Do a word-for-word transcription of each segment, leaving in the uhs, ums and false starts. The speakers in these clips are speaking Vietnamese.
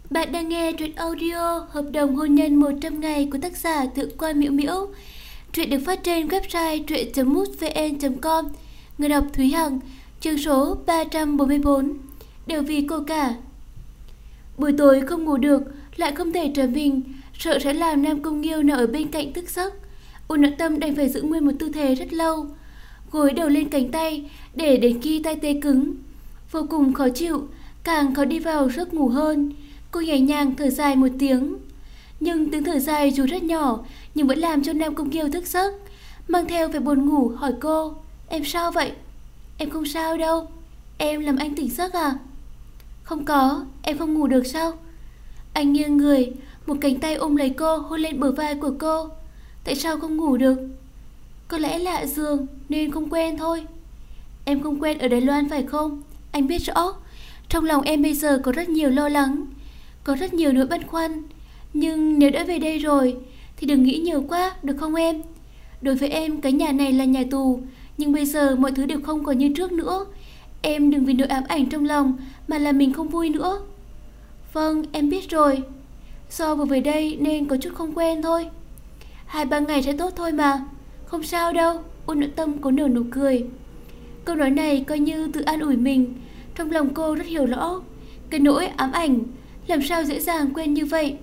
Bạn đang nghe truyện audio Hợp đồng hôn nhân một trăm ngày của tác giả Thượng Quan Miễu Miễu. Truyện được phát trên website truyện chấm mútvn chấm com. Người đọc Thúy Hằng. Chương số ba trăm bốn mươi bốn. Đều vì cô cả. Buổi tối không ngủ được, lại không thể trở mình, sợ sẽ làm Nam Cung Nghiêu nằm ở bên cạnh thức giấc. Ôn Nội Tâm đành phải giữ nguyên một tư thế rất lâu, gối đầu lên cánh tay để đến khi tay tê cứng, vô cùng khó chịu, càng khó đi vào giấc ngủ hơn. Cô nhẹ nhàng thở dài một tiếng, nhưng tiếng thở dài dù rất nhỏ nhưng vẫn làm cho Nam Cung Nghiêu thức giấc, mang theo vẻ buồn ngủ hỏi cô: "Em sao vậy?" "Em không sao đâu." "Em làm anh tỉnh giấc à?" "Không có, em không ngủ được sao?" Anh nghiêng người, một cánh tay ôm lấy cô, hôn lên bờ vai của cô. "Tại sao không ngủ được?" "Có lẽ lạ giường nên không quen thôi." "Em không quen ở Đài Loan phải không? Anh biết rõ, trong lòng em bây giờ có rất nhiều lo lắng, có rất nhiều nỗi băn khoăn. Nhưng nếu đã về đây rồi thì đừng nghĩ nhiều quá, được không em? Đối với em, cái nhà này là nhà tù, nhưng bây giờ mọi thứ đều không còn như trước nữa. Em đừng vì nỗi ám ảnh trong lòng mà làm mình không vui nữa." "Vâng, em biết rồi. Do vừa về đây nên có chút không quen thôi. Hai ba ngày sẽ tốt thôi mà. Không sao đâu." Ôn Nội Tâm có nở nụ cười. Câu nói này coi như tự an ủi mình. Trong lòng cô rất hiểu rõ cái nỗi ám ảnh làm sao dễ dàng quên như vậy.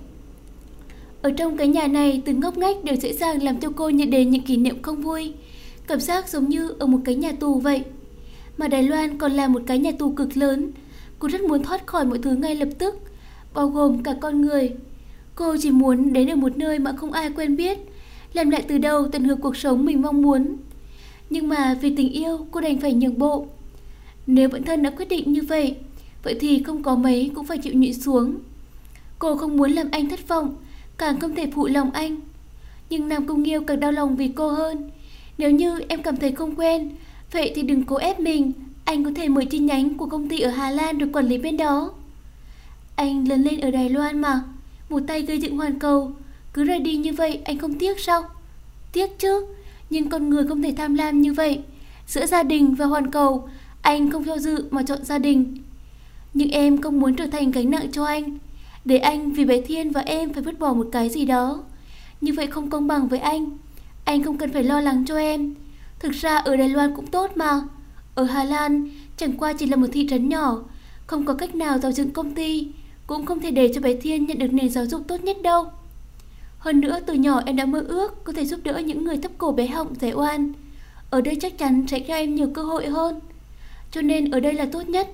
Ở trong cái nhà này, từng ngóc ngách đều dễ dàng làm cho cô nhận đến những kỷ niệm không vui, cảm giác giống như ở một cái nhà tù vậy. Mà Đài Loan còn là một cái nhà tù cực lớn. Cô rất muốn thoát khỏi mọi thứ ngay lập tức, bao gồm cả con người. Cô chỉ muốn đến ở một nơi mà không ai quen biết, làm lại từ đầu tận hưởng cuộc sống mình mong muốn. Nhưng mà vì tình yêu, cô đành phải nhượng bộ. Nếu bản thân đã quyết định như vậy, vậy thì không có mấy cũng phải chịu nhịn xuống. Cô không muốn làm anh thất vọng, càng không thể phụ lòng anh. Nhưng Nam Cung Nghiêu càng đau lòng vì cô hơn. "Nếu như em cảm thấy không quen, vậy thì đừng cố ép mình. Anh có thể mở chi nhánh của công ty ở Hà Lan được quản lý bên đó." "Anh lớn lên ở Đài Loan mà, một tay gây dựng hoàn cầu, cứ rời đi như vậy anh không tiếc sao?" "Tiếc chứ, nhưng con người không thể tham lam như vậy. Giữa gia đình và hoàn cầu, anh không do dự mà chọn gia đình. Nhưng em không muốn trở thành gánh nặng cho anh, để anh vì bé Thiên và em phải vứt bỏ một cái gì đó. Như vậy không công bằng với anh. Anh không cần phải lo lắng cho em. Thực ra ở Đài Loan cũng tốt mà. Ở Hà Lan chẳng qua chỉ là một thị trấn nhỏ, không có cách nào tạo dựng công ty, cũng không thể để cho bé Thiên nhận được nền giáo dục tốt nhất đâu. Hơn nữa từ nhỏ em đã mơ ước có thể giúp đỡ những người thấp cổ bé họng dễ oan. Ở đây chắc chắn sẽ cho em nhiều cơ hội hơn. Cho nên ở đây là tốt nhất.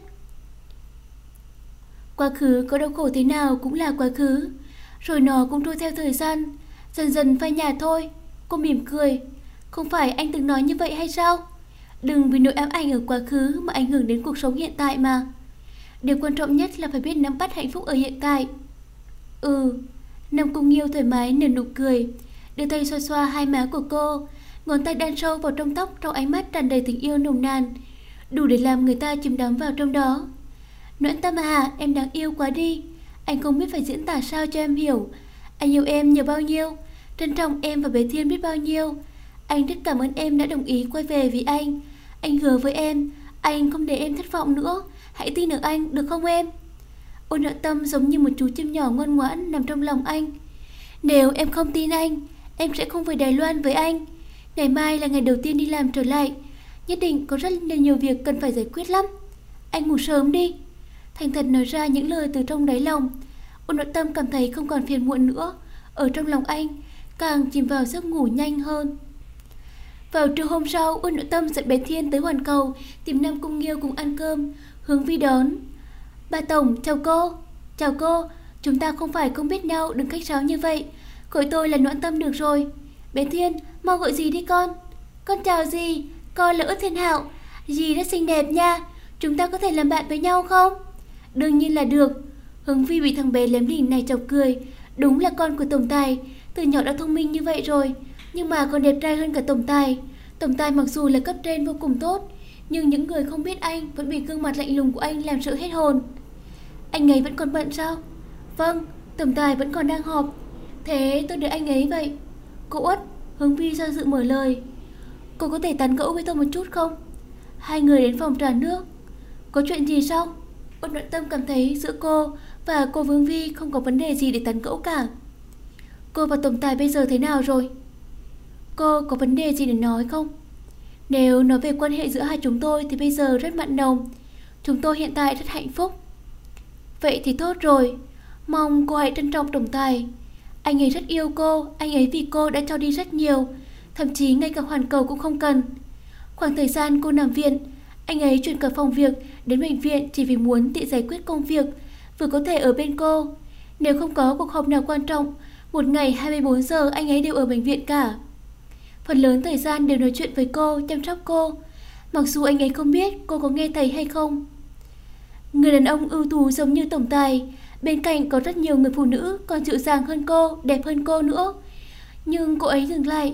Quá khứ có đau khổ thế nào cũng là quá khứ, rồi nó cũng trôi theo thời gian, dần dần phai nhạt thôi." Cô mỉm cười. "Không phải anh từng nói như vậy hay sao? Đừng vì nỗi ám ảnh ở quá khứ mà ảnh hưởng đến cuộc sống hiện tại mà. Điều quan trọng nhất là phải biết nắm bắt hạnh phúc ở hiện tại." "Ừ." Nam Cung Nghiêu thoải mái nở nụ cười, đưa tay xoa xoa hai má của cô, ngón tay đan sâu vào trong tóc, trong ánh mắt tràn đầy tình yêu nồng nàn, đủ để làm người ta chìm đắm vào trong đó. "Noãn Tâm à, em đáng yêu quá đi. Anh không biết phải diễn tả sao cho em hiểu. Anh yêu em nhiều bao nhiêu, trân trọng em và bé Thiên biết bao nhiêu. Anh rất cảm ơn em đã đồng ý quay về vì anh. Anh hứa với em, anh không để em thất vọng nữa. Hãy tin ở anh, được không em?" Ôn Nội Tâm giống như một chú chim nhỏ ngoan ngoãn nằm trong lòng anh. "Nếu em không tin anh, em sẽ không về Đài Loan với anh. Ngày mai là ngày đầu tiên đi làm trở lại, nhất định có rất là nhiều việc cần phải giải quyết lắm. Anh ngủ sớm đi." Thành thật nói ra những lời từ trong đáy lòng. Ôn Nội Tâm cảm thấy không còn phiền muộn nữa, ở trong lòng anh càng chìm vào giấc ngủ nhanh hơn. Vào trưa hôm sau, Ôn Nội Tâm dẫn bé Thiên tới Hoàn Cầu tìm Nam Cung Nghiêu cùng ăn cơm. Hướng Vi đón. "Bà Tổng, chào cô." "Chào cô, chúng ta không phải không biết nhau, đừng khách sáo như vậy. Gọi tôi là Noãn Tâm được rồi." "Bé Thiên, mau gọi dì đi con." "Con chào dì, con là Út Thiên Hạo. Dì rất xinh đẹp nha, chúng ta có thể làm bạn với nhau không?" "Đương nhiên là được." Hướng Vi bị thằng bé lém lỉnh này chọc cười. Đúng là con của tổng tài, từ nhỏ đã thông minh như vậy rồi, nhưng mà còn đẹp trai hơn cả tổng tài. Tổng tài mặc dù là cấp trên vô cùng tốt, nhưng những người không biết anh vẫn bị gương mặt lạnh lùng của anh làm sợ hết hồn. "Anh ấy vẫn còn bận sao?" "Vâng, tổng tài vẫn còn đang họp." "Thế tôi đợi anh ấy vậy." "Cô Út." Hướng Vi do dự mở lời. "Cô có thể tán gẫu với tôi một chút không?" Hai người đến phòng trà nước. "Có chuyện gì sao?" Ôn Nội Tâm cảm thấy giữa cô và cô Vương Vi không có vấn đề gì để tán gẫu cả. Cô và tổng tài bây giờ thế nào rồi? Cô có vấn đề gì để nói không? Nếu nói về quan hệ giữa hai chúng tôi thì bây giờ rất mặn nồng. Chúng tôi hiện tại rất hạnh phúc. Vậy thì tốt rồi. Mong cô hãy trân trọng tổng tài. Anh ấy rất yêu cô. Anh ấy vì cô đã cho đi rất nhiều. Thậm chí ngay cả hoàn cầu cũng không cần. Khoảng thời gian cô nằm viện, anh ấy chuyển cả phòng việc đến bệnh viện chỉ vì muốn tự giải quyết công việc, vừa có thể ở bên cô. Nếu không có cuộc họp nào quan trọng, một ngày hai mươi bốn giờ anh ấy đều ở bệnh viện cả. Phần lớn thời gian đều nói chuyện với cô, chăm sóc cô, mặc dù anh ấy không biết cô có nghe thấy hay không. Người đàn ông ưu tú giống như tổng tài, bên cạnh có rất nhiều người phụ nữ còn dịu dàng hơn cô, đẹp hơn cô nữa. Nhưng cô ấy dừng lại.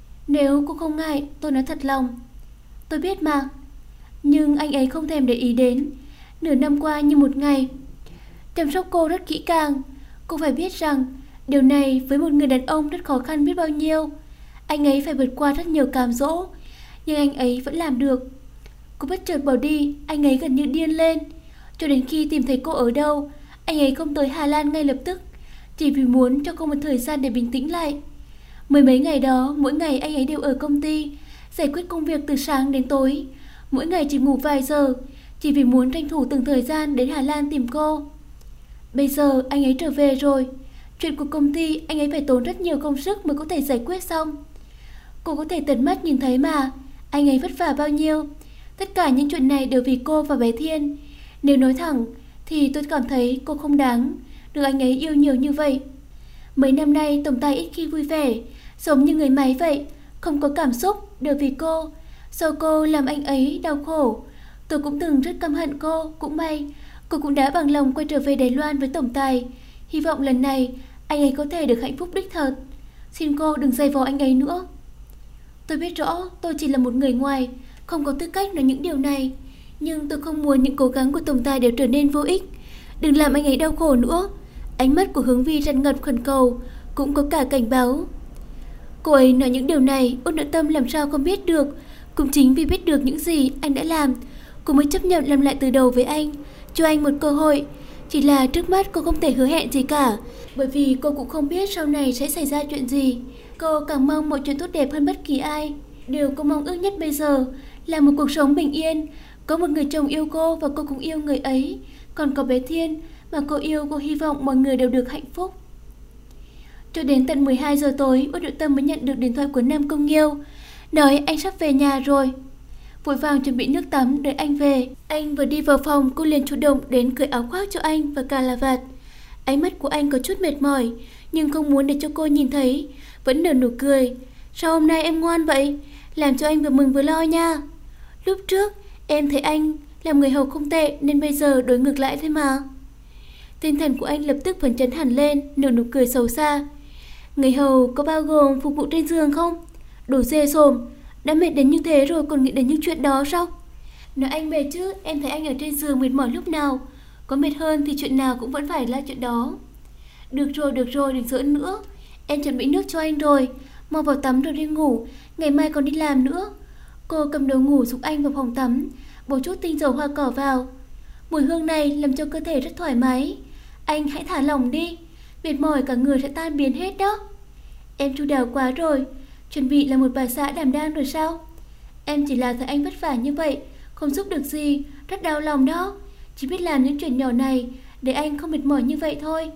Nếu cô không ngại, tôi nói thật lòng. Tôi biết mà. Nhưng anh ấy không thèm để ý đến. Nửa năm qua như một ngày. Chăm sóc cô rất kỹ càng. Cô phải biết rằng điều này với một người đàn ông rất khó khăn biết bao nhiêu. Anh ấy phải vượt qua rất nhiều cám dỗ, nhưng anh ấy vẫn làm được. Cô bất chợt bỏ đi, anh ấy gần như điên lên. Cho đến khi tìm thấy cô ở đâu, anh ấy không tới Hà Lan ngay lập tức, chỉ vì muốn cho cô một thời gian để bình tĩnh lại. Mười mấy ngày đó, mỗi ngày anh ấy đều ở công ty, giải quyết công việc từ sáng đến tối. Mỗi ngày chỉ ngủ vài giờ, chỉ vì muốn tranh thủ từng thời gian đến Hà Lan tìm cô. Bây giờ anh ấy trở về rồi. Chuyện của công ty anh ấy phải tốn rất nhiều công sức mới có thể giải quyết xong. Cô có thể tận mắt nhìn thấy mà, anh ấy vất vả bao nhiêu. Tất cả những chuyện này đều vì cô và bé Thiên. Nếu nói thẳng thì tôi cảm thấy cô không đáng được anh ấy yêu nhiều như vậy. Mấy năm nay tổng tài ít khi vui vẻ, giống như người máy vậy, không có cảm xúc, đều vì cô. Sau cô làm anh ấy đau khổ. Tôi cũng từng rất căm hận cô. Cũng may cô cũng đã bằng lòng quay trở về Đài Loan với tổng tài. Hy vọng lần này anh ấy có thể được hạnh phúc đích thật. Xin cô đừng giày vò anh ấy nữa. Tôi biết rõ tôi chỉ là một người ngoài, không có tư cách nói những điều này. Nhưng tôi không muốn những cố gắng của tổng tài đều trở nên vô ích. Đừng làm anh ấy đau khổ nữa. Ánh mắt của Hướng Vi tràn ngập khẩn cầu, cũng có cả cảnh báo. Cô ấy nói những điều này, Út Nội Tâm làm sao không biết được. Cũng chính vì biết được những gì anh đã làm, cô mới chấp nhận làm lại từ đầu với anh, cho anh một cơ hội. Chỉ là trước mắt cô không thể hứa hẹn gì cả, bởi vì cô cũng không biết sau này sẽ xảy ra chuyện gì. Cô càng mong mọi chuyện tốt đẹp hơn bất kỳ ai. Điều cô mong ước nhất bây giờ là một cuộc sống bình yên. Có một người chồng yêu cô và cô cũng yêu người ấy. Còn có bé Thiên mà cô yêu, cô hy vọng mọi người đều được hạnh phúc. Cho đến tận mười hai giờ tối, Út Nội Tâm mới nhận được điện thoại của Nam Công Nghiêu, nói anh sắp về nhà rồi. Vội vàng chuẩn bị nước tắm đợi anh về. Anh vừa đi vào phòng, cô liền chủ động đến cởi áo khoác cho anh và cà là vạt. Ánh mắt của anh có chút mệt mỏi, nhưng không muốn để cho cô nhìn thấy, vẫn nở nụ cười. Sao hôm nay em ngoan vậy? Làm cho anh vừa mừng vừa lo nha. Lúc trước em thấy anh làm người hầu không tệ, nên bây giờ đối ngược lại thôi mà. Tinh thần của anh lập tức phấn chấn hẳn lên, nở nụ cười xấu xa. Người hầu có bao gồm phục vụ trên giường không? Đồ dê sồm, đã mệt đến như thế rồi còn nghĩ đến những chuyện đó sao? Nói anh mệt chứ, em thấy anh ở trên giường mệt mỏi lúc nào. Có mệt hơn thì chuyện nào cũng vẫn phải là chuyện đó. Được rồi, được rồi, đừng giỡn nữa. Em chuẩn bị nước cho anh rồi, mau vào tắm rồi đi ngủ, ngày mai còn đi làm nữa. Cô cầm đồ ngủ giúp anh vào phòng tắm, bổ chút tinh dầu hoa cỏ vào. Mùi hương này làm cho cơ thể rất thoải mái. Anh hãy thả lỏng đi, mệt mỏi cả người sẽ tan biến hết đó. Em chu đáo quá rồi, chuẩn bị là một bà xã đảm đang rồi sao? Em chỉ là thấy anh vất vả như vậy, không giúp được gì, rất đau lòng đó. Chỉ biết làm những chuyện nhỏ này để anh không mệt mỏi như vậy thôi.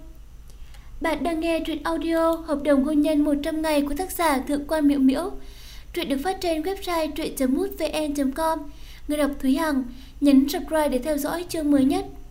Bạn đang nghe truyện audio Hợp đồng hôn nhân một trăm ngày của tác giả Thượng Quan Miễu Miễu. Truyện được phát trên website truyện chấm mútvn chấm com. Người đọc Thúy Hằng. Nhấn subscribe để theo dõi chương mới nhất.